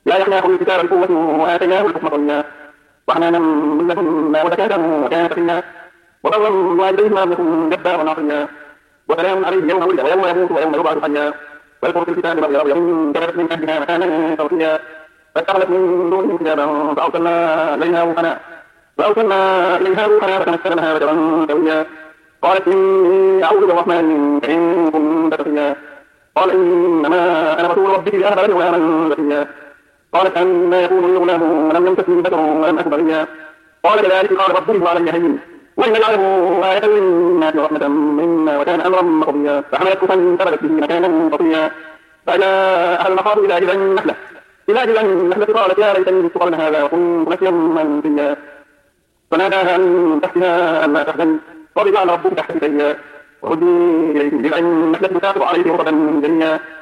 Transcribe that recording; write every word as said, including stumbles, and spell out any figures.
لا يحناه الكتاب بقوة وآتيناه الحكم صبيا وحنانا من لدنا وزكاة وكان تقيا وبرا بوالديه ما لم يكن جبارا عصيا وسلام عليه يوم ولد ويوم يموت ويوم يبعث حيا واذكر في الكتاب مريم كانت من أهلها مكانا شرقيا فاتخذت من دونهم حجابا فأرسلنا إليها روحنا فأرسلنا إليها روحنا فتمثل لها بشرا سويا قالت إني أعوذ بالرحمن منك إن كنت تقيا قال إنما أنا رسول ربك لأهب لك غلاما زكيا قالت أنى يكون لي غلام ولم يمسسني بشر ولم أك بغيا قال كذلك قال ربه علي هين ولنجعله آية للناس ورحمة منا وكان أمرا مقضيا فحملته فانتبذت به مكانا قصيا فجاء أهل المخاض إلى جذع النخلة إلى جذع النخلة قالت يا ليتني مت قبل هذا وكنت نسيا منسيا فناداها من تحتها ألا تحزني قد جعل ربك تحتك سيا وهدي إليك بجذع النخلة تساقط عليك رطبا جنيا